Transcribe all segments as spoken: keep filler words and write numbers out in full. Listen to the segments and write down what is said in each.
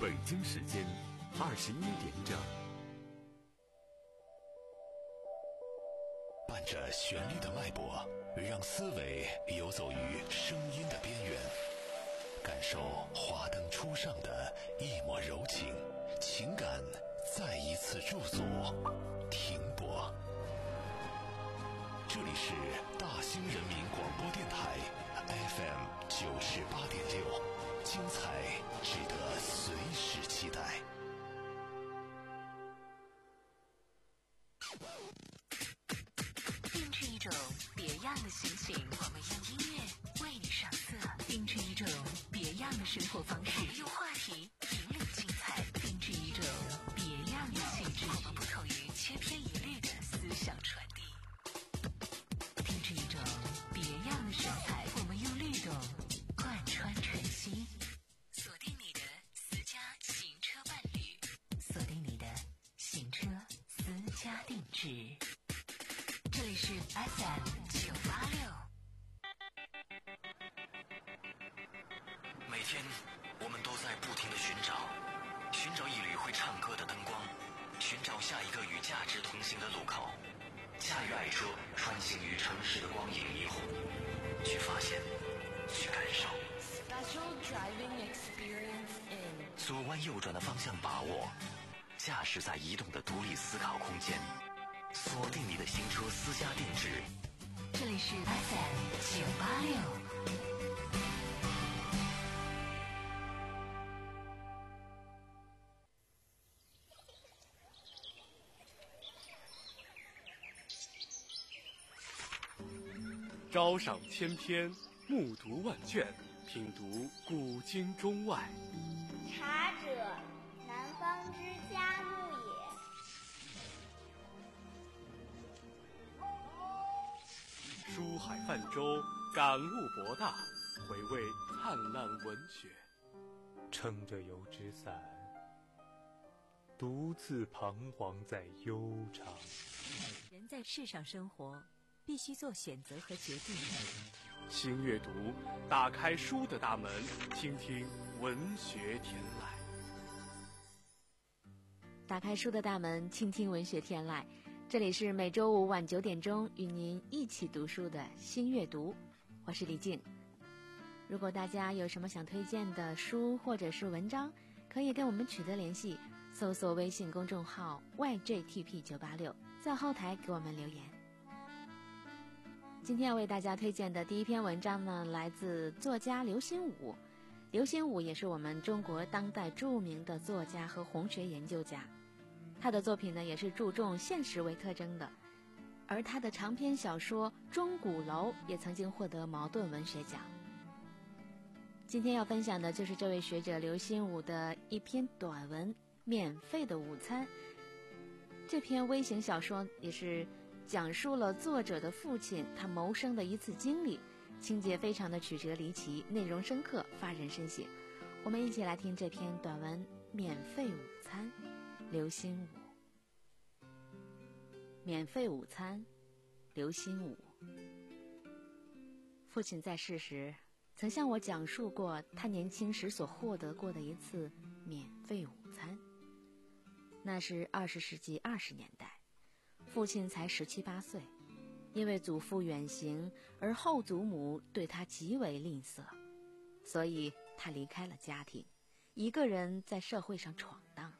北京时间二十一点整。 伴着旋律的脉搏，让思维游走于声音的边缘，感受华灯初上的一抹柔情，情感再一次驻足停泊。这里是大兴人民广播电台 F M 九十八点六，精彩值得随时期待。 定制一种别样的心情，我们用音乐为你上色；定制一种别样的生活方式，我们用话题引领精彩；定制一种别样的气质，我们不同于千篇一律的思想传递；定制一种别样的神采，我们用律动贯穿晨曦。锁定你的私家行车伴侣，锁定你的行车私家定制。这里是 F M 九八六。 每天我们都在不停地寻找，寻找一缕会唱歌的灯光，寻找下一个与价值同行的路口。驾驭爱车，穿行于城市的光影霓虹，去发现，去感受。 Special driving experience in 左弯右转的方向把握，驾驶在移动的独立思考空间。锁定你的行车私家定制， 这里是 F M 九八六。 朝赏千篇，暮读万卷，品读古今中外。 茶者，南方之嘉木也。 书海泛舟，感悟博大，回味灿烂文学。 撑着油纸伞，独自彷徨在悠长。 人在世上生活，必须做选择和决定。 新阅读，打开书的大门，倾听文学天籁。 打开书的大门，倾听文学天籁。这里是每周五晚九点钟与您一起读书的新阅读，我是李静。如果大家有什么想推荐的书或者是文章，可以跟我们取得联系，搜索微信公众号 Y J T P 九八六，在后台给我们留言。今天要为大家推荐的第一篇文章呢，来自作家刘心武。刘心武也是我们中国当代著名的作家和红学研究家，他的作品呢也是注重现实为特征的，而他的长篇小说《钟鼓楼》也曾经获得茅盾文学奖。今天要分享的就是这位学者刘心武的一篇短文《免费的午餐》。这篇微型小说也是讲述了作者的父亲他谋生的一次经历，情节非常的曲折离奇，内容深刻，发人深省。我们一起来听这篇短文《免费午餐》，刘心武。免费午餐，刘心武。父亲在世时曾向我讲述过他年轻时所获得过的一次免费午餐。那是二十世纪二十年代，父亲才十七八岁，因为祖父远行，而后祖母对他极为吝啬，所以他离开了家庭，一个人在社会上闯荡。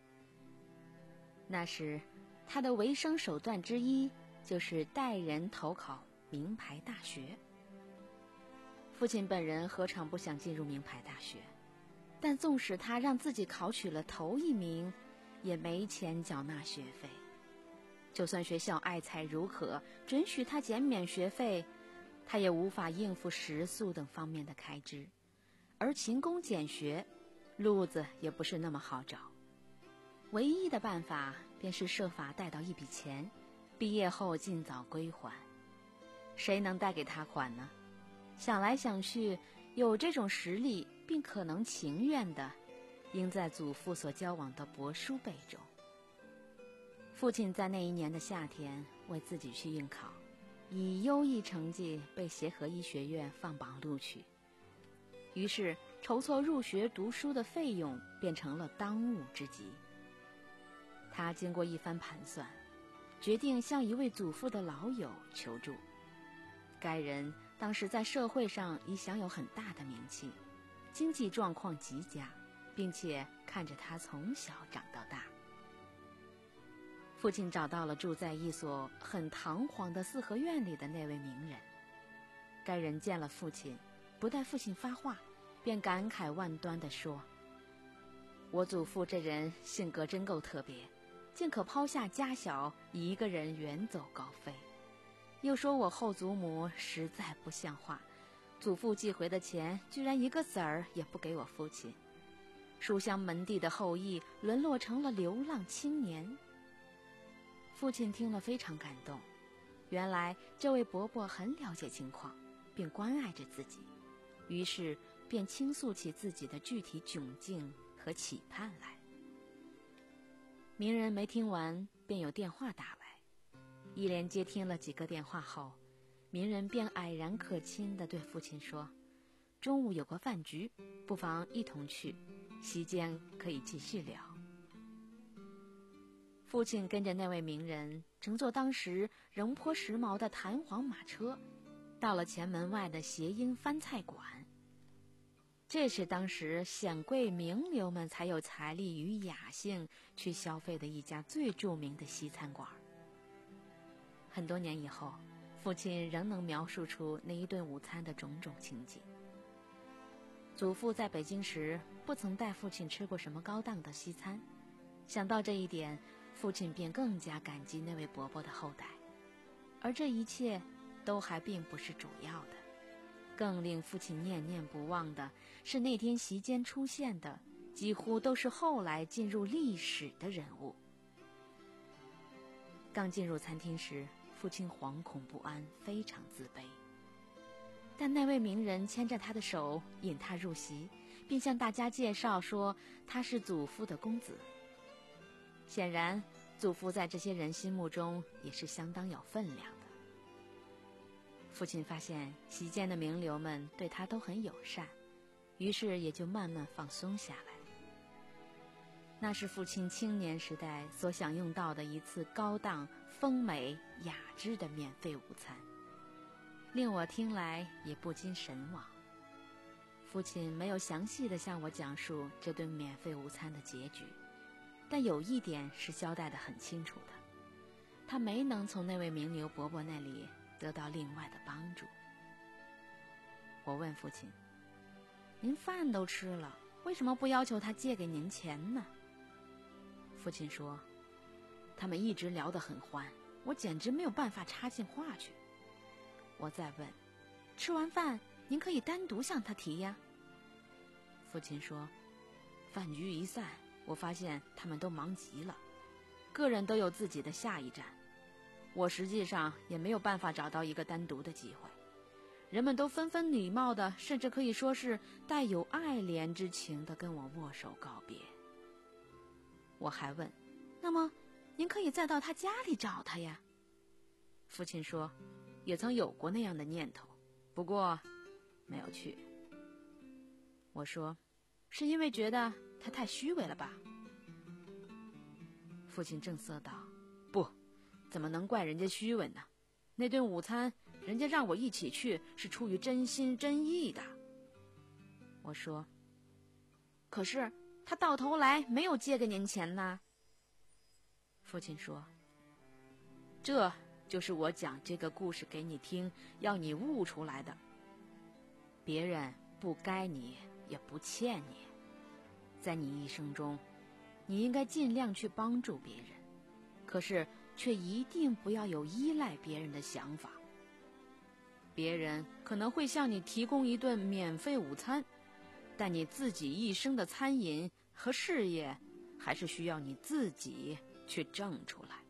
那时他的维生手段之一就是带人投考名牌大学。父亲本人何尝不想进入名牌大学，但纵使他让自己考取了头一名，也没钱缴纳学费。就算学校爱才如渴，准许他减免学费，他也无法应付食宿等方面的开支，而勤工俭学，路子也不是那么好找。唯一的办法便是设法贷到一笔钱，毕业后尽早归还。谁能贷给他款呢？想来想去，有这种实力并可能情愿的，应在祖父所交往的伯叔辈中。父亲在那一年的夏天为自己去应考，以优异成绩被协和医学院放榜录取。于是筹措入学读书的费用变成了当务之急。他经过一番盘算，决定向一位祖父的老友求助。该人当时在社会上已享有很大的名气，经济状况极佳，并且看着他从小长到大。父亲找到了住在一所很堂皇的四合院里的那位名人。该人见了父亲，不待父亲发话，便感慨万端地说：“我祖父这人性格真够特别，竟可抛下家小，一个人远走高飞。又说我后祖母实在不像话，祖父寄回的钱居然一个子儿也不给我父亲，书香门第的后裔沦落成了流浪青年。”父亲听了非常感动，原来这位伯伯很了解情况，并关爱着自己，于是便倾诉起自己的具体窘境和期盼来。名人没听完，便有电话打来，一连接听了几个电话后，名人便蔼然可亲地对父亲说：“中午有个饭局，不妨一同去，席间可以继续聊。”父亲跟着那位名人乘坐当时仍颇时髦的弹簧马车，到了前门外的谐音番菜馆。这是当时显贵名流们才有财力与雅兴去消费的一家最著名的西餐馆。很多年以后，父亲仍能描述出那一顿午餐的种种情景。祖父在北京时不曾带父亲吃过什么高档的西餐，想到这一点，父亲便更加感激那位伯伯的后代。而这一切都还并不是主要的，更令父亲念念不忘的是那天席间出现的几乎都是后来进入历史的人物。刚进入餐厅时，父亲惶恐不安，非常自卑。但那位名人牵着他的手引他入席，并向大家介绍说他是祖父的公子。显然，祖父在这些人心目中也是相当有分量的。父亲发现席间的名流们对他都很友善，于是也就慢慢放松下来。那是父亲青年时代所享用到的一次高档、丰美、雅致的免费午餐，令我听来也不禁神往。父亲没有详细地向我讲述这顿免费午餐的结局，但有一点是交代得很清楚的，他没能从那位名流伯伯那里得到另外的帮助。我问父亲：“您饭都吃了，为什么不要求他借给您钱呢？”父亲说：“他们一直聊得很欢，我简直没有办法插进话去。”我再问：“吃完饭您可以单独向他提呀。”父亲说：“饭局一散，我发现他们都忙极了，个人都有自己的下一站，我实际上也没有办法找到一个单独的机会。人们都纷纷礼貌的，甚至可以说是带有爱怜之情的跟我握手告别。”我还问：“那么您可以再到他家里找他呀？”父亲说：“也曾有过那样的念头，不过没有去。”我说：“是因为觉得他太虚伪了吧？”父亲正色道：“不，怎么能怪人家虚伪呢？那顿午餐人家让我一起去是出于真心真意的。”我说：“可是他到头来没有借给您钱呢。”父亲说：“这就是我讲这个故事给你听，要你悟出来的。别人不该你，也不欠你。在你一生中，你应该尽量去帮助别人，可是却一定不要有依赖别人的想法。别人可能会向你提供一顿免费午餐，但你自己一生的餐饮和事业，还是需要你自己去挣出来。”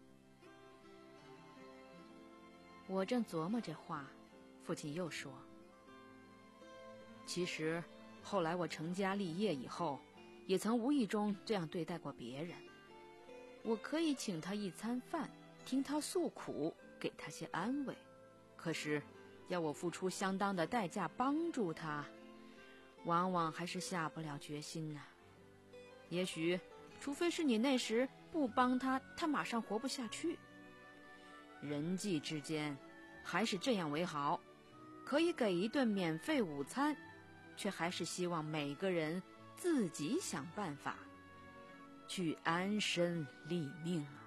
我正琢磨这话，父亲又说：“其实后来我成家立业以后，也曾无意中这样对待过别人。我可以请他一餐饭，听他诉苦，给他些安慰，可是要我付出相当的代价帮助他， 往往还是下不了决心呢。也许除非是你那时不帮他，他马上活不下去。人际之间还是这样为好，可以给一顿免费午餐，却还是希望每个人自己想办法去安身立命啊。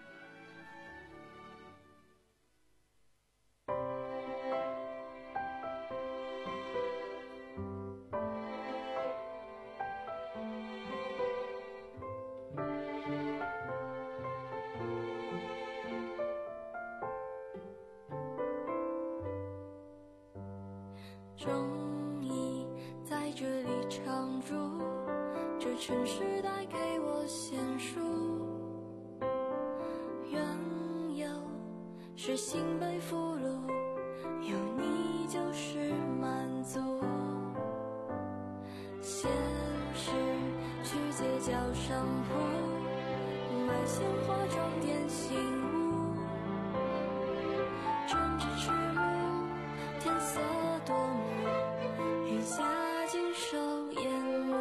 终于在这里常住，这城市带给我鲜蔬，缘由是心被俘虏，有你就是满足。现实去街角商铺，买鲜花装点醒悟，针织翅目，天色多暮，雨下尽收烟雾。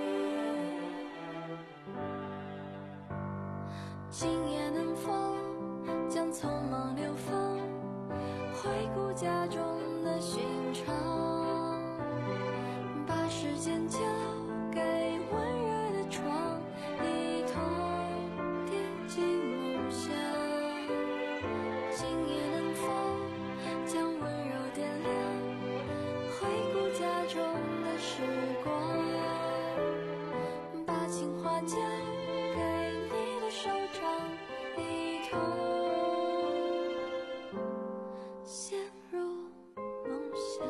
今夜能否将匆忙流放，回顾家中的寻常，把时间交给温热的床，一同跌进梦乡。今夜能否将温柔点亮，回顾家中的时光，把情话交给你的手掌，一同陷入梦乡。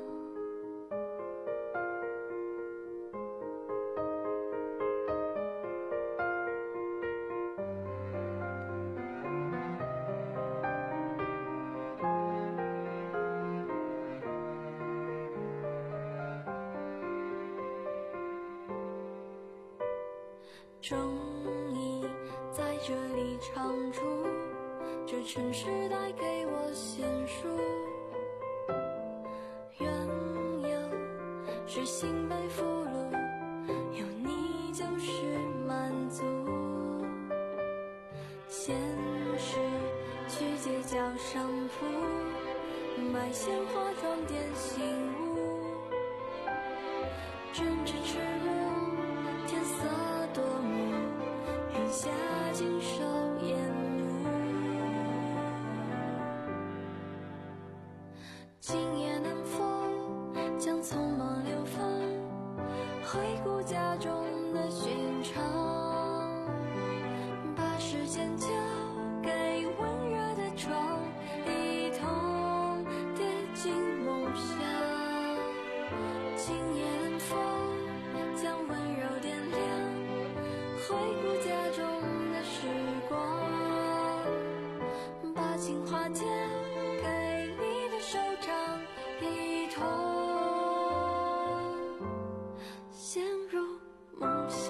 终于在这里常住，这城市带给我鲜蔬，缘由是心被俘虏，有你就是满足。现实去街角商铺，买鲜花装点醒悟，针织翅目，天色多暮，雨下尽收烟雾。今夜能否将匆忙流放，回顾家中的寻常，把时间交给温热的床，一同跌进梦乡。今夜能否将温柔点亮，回顾家中的时光，把情话交给你的手掌，一同陷入梦乡。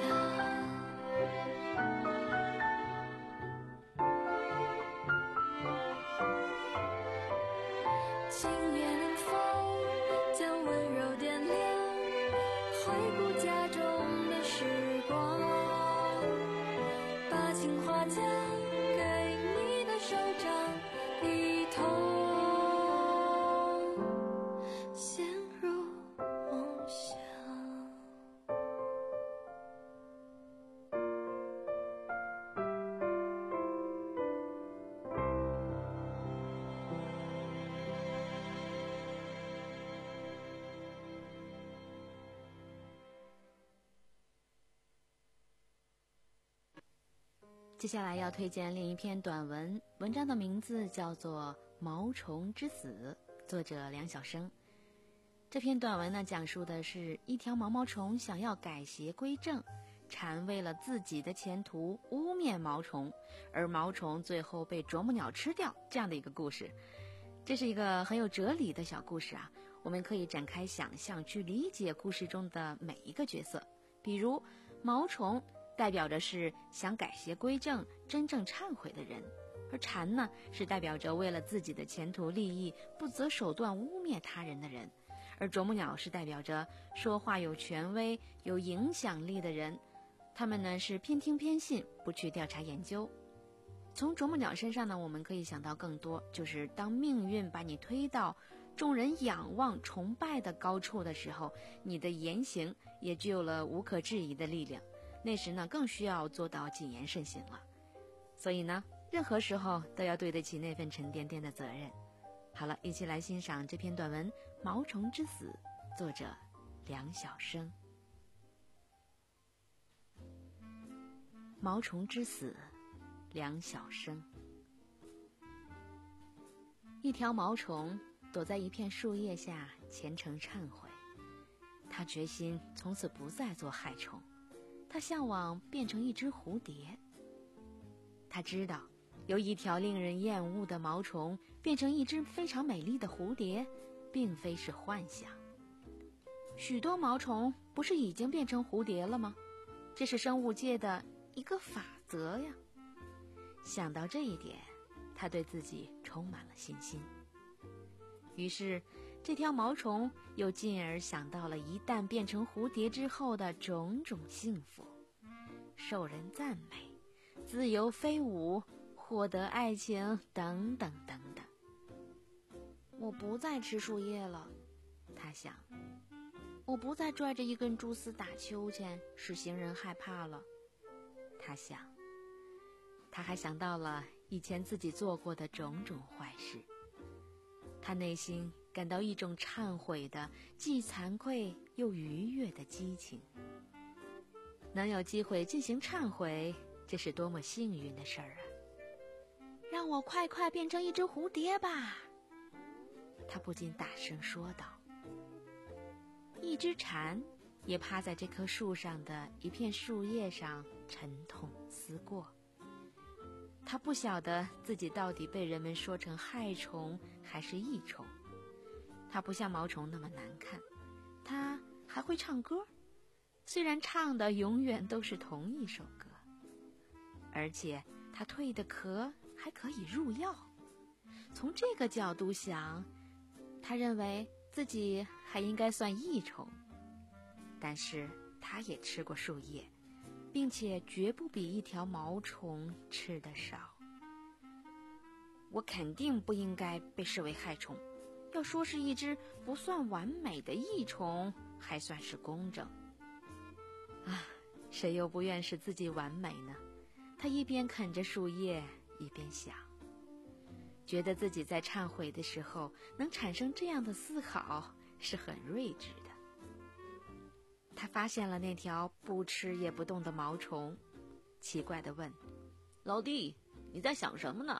今夜能否将温柔点亮，回顾家中的时光，把情话交给你的手掌，一同陷入梦乡。 接下来要推荐另一篇短文，文章的名字叫做《毛虫之死》，作者梁晓声。这篇短文呢，讲述的是一条毛毛虫想要改邪归正，蝉为了自己的前途污蔑毛虫，而毛虫最后被啄木鸟吃掉，这样的一个故事。这是一个很有哲理的小故事啊，我们可以展开想象去理解故事中的每一个角色。比如毛虫代表着是想改邪归正、真正忏悔的人，而蝉呢，是代表着为了自己的前途利益不择手段污蔑他人的人。 而啄木鸟是代表着说话有权威、有影响力的人，他们呢是偏听偏信，不去调查研究。从啄木鸟身上呢，我们可以想到更多，就是当命运把你推到众人仰望、崇拜的高处的时候，你的言行也具有了无可置疑的力量。那时呢，更需要做到谨言慎行了。所以呢，任何时候都要对得起那份沉甸甸的责任。好了，一起来欣赏这篇短文《毛虫之死》，作者梁晓声。毛虫之死，梁晓声。一条毛虫躲在一片树叶下，虔诚忏悔。他决心从此不再做害虫，他向往变成一只蝴蝶。他知道，由一条令人厌恶的毛虫变成一只非常美丽的蝴蝶，并非是幻想。许多毛虫不是已经变成蝴蝶了吗？这是生物界的一个法则呀。想到这一点，他对自己充满了信心。于是，这条毛虫又进而想到了一旦变成蝴蝶之后的种种幸福：受人赞美、自由飞舞、获得爱情等等等等。我不再吃树叶了，他想。我不再拽着一根蛛丝打秋千，使行人害怕了，他想。他还想到了以前自己做过的种种坏事，他内心感到一种忏悔的既惭愧又愉悦的激情。能有机会进行忏悔，这是多么幸运的事儿啊！让我快快变成一只蝴蝶吧，他不禁大声说道。一只蝉也趴在这棵树上的一片树叶上沉痛思过。他不晓得自己到底被人们说成害虫还是益虫。他不像毛虫那么难看，他还会唱歌，虽然唱的永远都是同一首歌。而且他蜕的壳还可以入药。从这个角度想，他认为自己还应该算益虫。但是他也吃过树叶，并且绝不比一条毛虫吃得少。我肯定不应该被视为害虫，要说是一只不算完美的益虫，还算是公正。啊，谁又不愿使自己完美呢？他一边啃着树叶，一边想，觉得自己在忏悔的时候能产生这样的思考，是很睿智的。他发现了那条不吃也不动的毛虫，奇怪地问：老弟，你在想什么呢？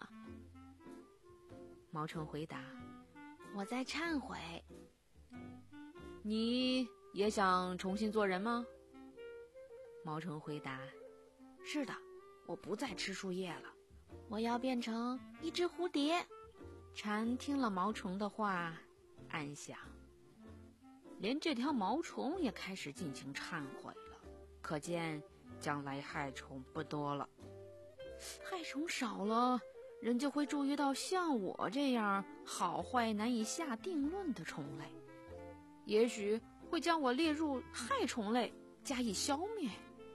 毛虫回答：我在忏悔。你也想重新做人吗？毛虫回答：是的，我不再吃树叶了，我要变成一只蝴蝶。蝉听了毛虫的话，暗想，连这条毛虫也开始进行忏悔了，可见将来害虫不多了。害虫少了，人就会注意到像我这样好坏难以下定论的虫类，也许会将我列入害虫类，加以消灭。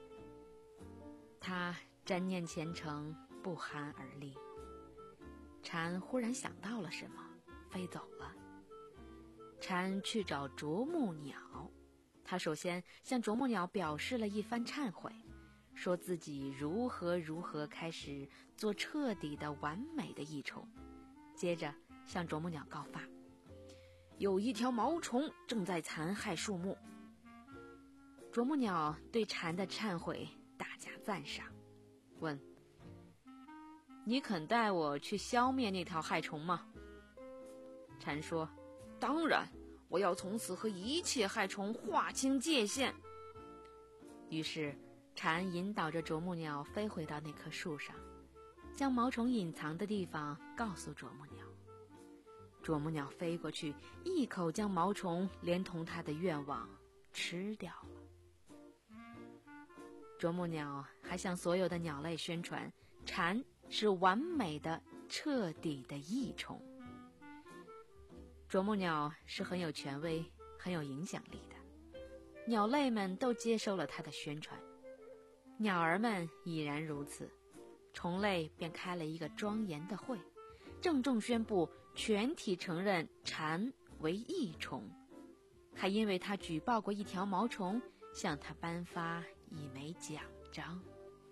他沾念虔诚，不寒而栗。蝉忽然想到了什么，飞走了。蝉去找啄木鸟，他首先向啄木鸟表示了一番忏悔，说自己如何如何开始做彻底的完美的益虫。接着向啄木鸟告发，有一条毛虫正在残害树木。啄木鸟对蝉的忏悔大加赞赏，问：你肯带我去消灭那条害虫吗？蝉说：当然，我要从此和一切害虫划清界限。于是蝉引导着啄木鸟飞回到那棵树上，将毛虫隐藏的地方告诉啄木鸟。啄木鸟飞过去，一口将毛虫连同它的愿望吃掉了。啄木鸟还向所有的鸟类宣传，蝉是完美的、彻底的益虫。啄木鸟是很有权威、 很有影响力的。鸟类们都接受了他的宣传，鸟儿们已然如此，虫类便开了一个庄严的会，郑重宣布全体承认蝉为益虫，还因为他举报过一条毛虫，向他颁发一枚奖章。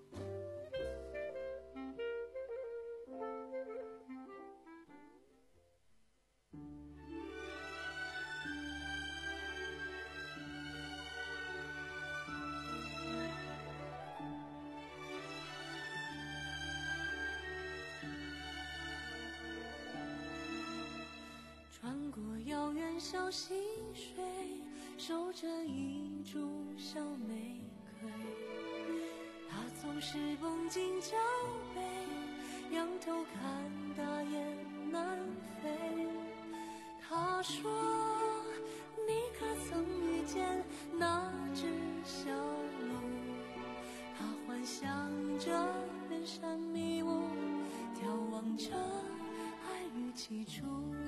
穿过遥远小溪水，守着一株小玫瑰，它总是绷紧脚背，仰头看大雁南飞。他说你可曾遇见那只小鹿，它幻想着人山迷雾，眺望着爱与起初，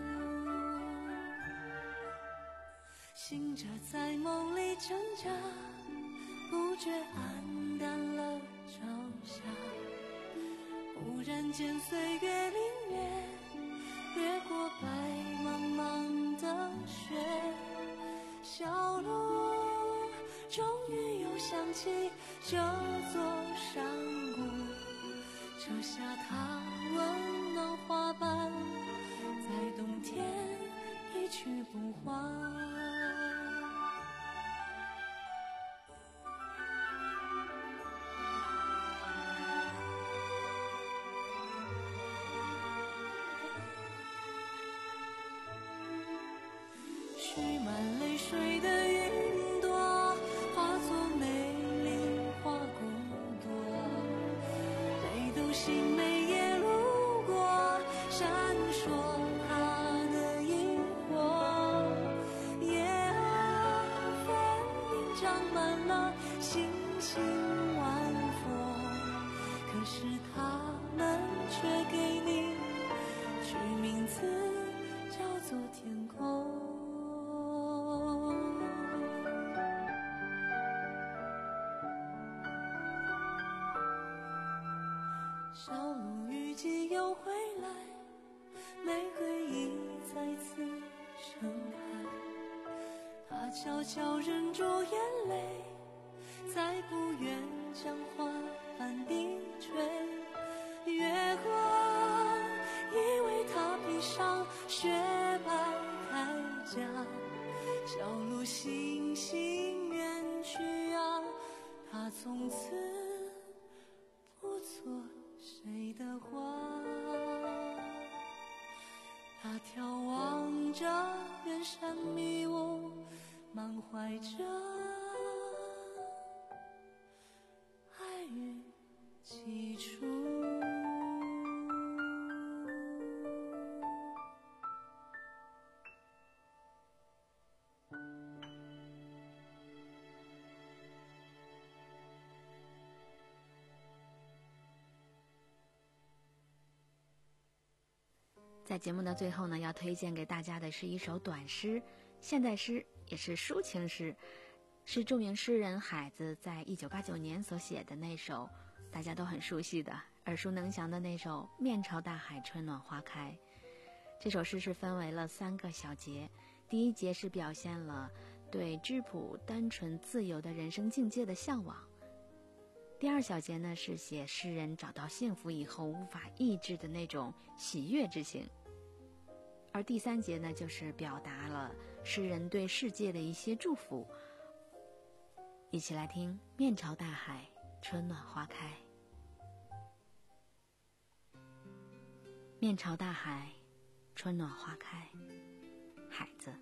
醒着在梦里挣扎，不觉黯淡了朝霞。忽然间岁月凛冽，掠过白茫茫的雪，小路终于又想起这座山谷，折下它温暖花瓣，在冬天一去不还。蓄满泪水的云朵，化作美丽花骨朵，北斗星每夜路过，闪烁它的萤火。夜啊，分明长满了星星晚佛，可是它们却给你取名字叫做天空。小鹿雨季又回来，玫瑰已再次盛开，它悄悄忍住眼泪，再不愿将花瓣低垂。月光以为它披上雪白铠甲，小鹿悻悻远去啊，它从此不做谁的花。他眺望着远山迷雾，满怀着爱与起初。 在节目的最后呢，要推荐给大家的是一首短诗，现代诗，也是抒情诗，是著名诗人海子在一九八九年所写的那首大家都很熟悉的、耳熟能详的那首《面朝大海，春暖花开》。这首诗是分为了三个小节，第一节是表现了对质朴、单纯、自由的人生境界的向往。第二小节呢，是写诗人找到幸福以后无法抑制的那种喜悦之情。而第三节呢，就是表达了诗人对世界的一些祝福。一起来听《面朝大海，春暖花开》。面朝大海，春暖花开。海子，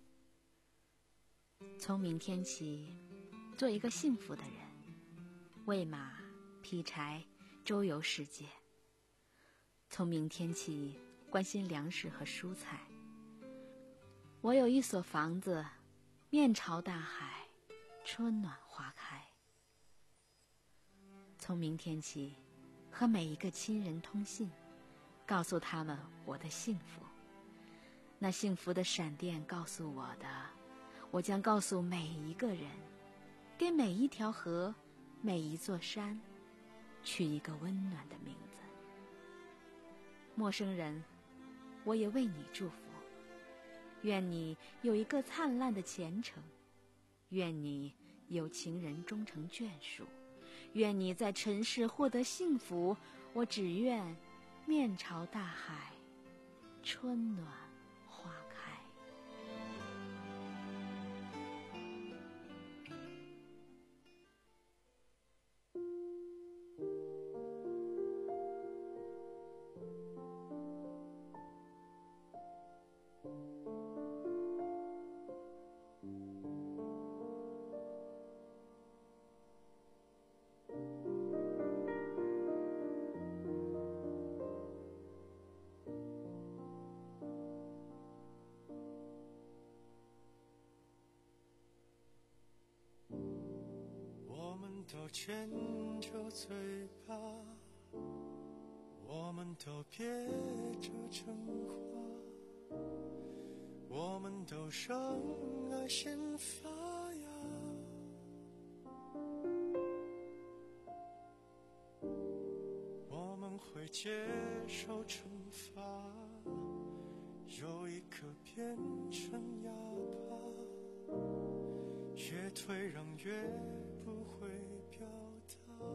从明天起，做一个幸福的人，喂马、劈柴，周游世界。从明天起，关心粮食和蔬菜。我有一所房子，面朝大海，春暖花开。从明天起，和每一个亲人通信，告诉他们我的幸福。那幸福的闪电告诉我的， 我将告诉每一个人，给每一条河，每一座山，取一个温暖的名字。陌生人，我也为你祝福，愿你有一个灿烂的前程，愿你有情人终成眷属，愿你在尘世获得幸福。我只愿面朝大海，春暖花开。 都牵着嘴巴，我们都憋着真话，我们都让爱先发芽，我们会接受惩罚，有一刻变成哑巴，越退让越不会表达，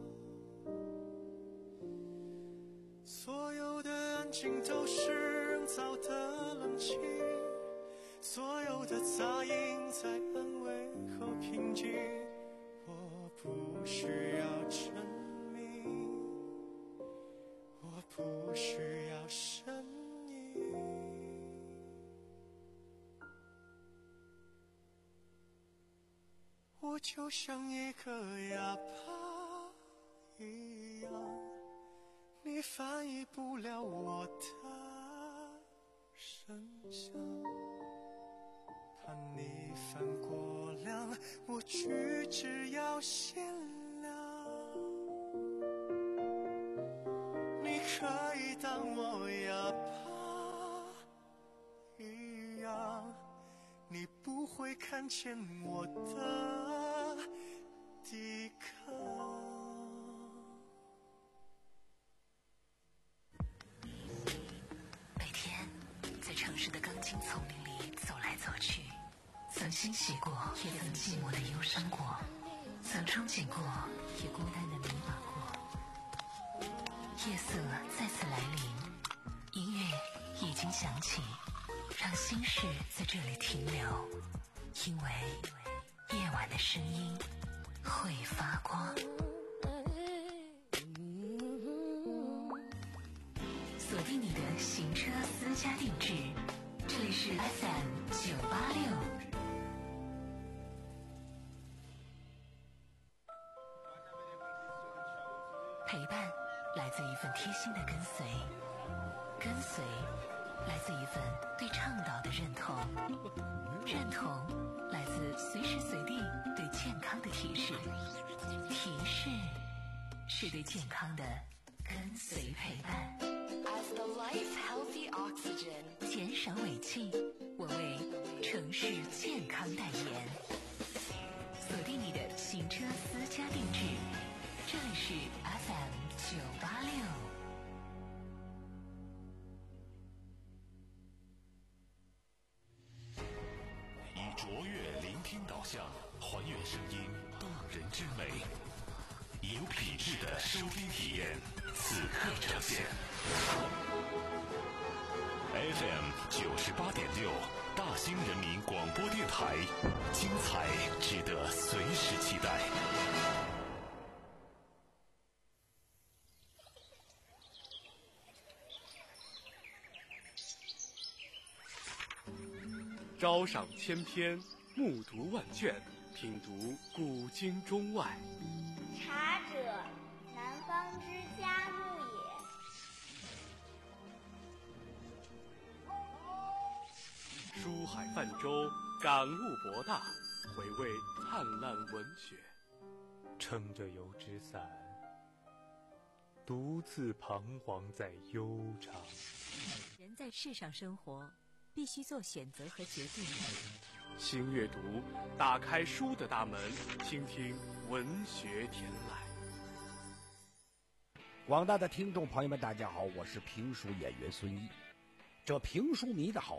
所有的安静都是人造的冷清，所有的杂音在安慰后平静。我不需要证明，我不需要声音，我就像一个哑巴一样，你翻译不了我的声响，怕你犯过量，我举止要限量，你可以当我哑巴一样，你不会看见我的抵抗。 每天在城市的钢筋丛林里走来走去，曾欣喜过，也曾寂寞的忧伤过，曾憧憬过，也孤单的迷茫过。夜色再次来临，音乐已经响起，让心事在这里停留，因为夜晚的声音会发光。锁定你的行车私家定制，这里是 F M 九八六。陪伴来自一份贴心的跟随，跟随来自一份对倡导的认同，认同来自随时随地对健康的提示，提示是对健康的跟随陪伴。As the life healthy oxygen， 减少尾气，我为城市健康代言。锁定你的行车私家定制，这里是 F M 九八六。 以卓越聆听导向，还原声音动人之美，有品质的收听体验，此刻呈现。F M 九十八点六，大兴人民广播电台，精彩值得随时期待。 朝赏千篇，暮读万卷，品读古今中外。 茶者，南方之嘉木也。 书海泛舟，感悟博大，回味灿烂文学。 撑着油纸伞，独自彷徨在悠长。 人在世上生活，必须做选择和决定。 新阅读，打开书的大门，倾听文学天籁。 广大的听众朋友们，大家好，我是评书演员孙一。这评书迷的好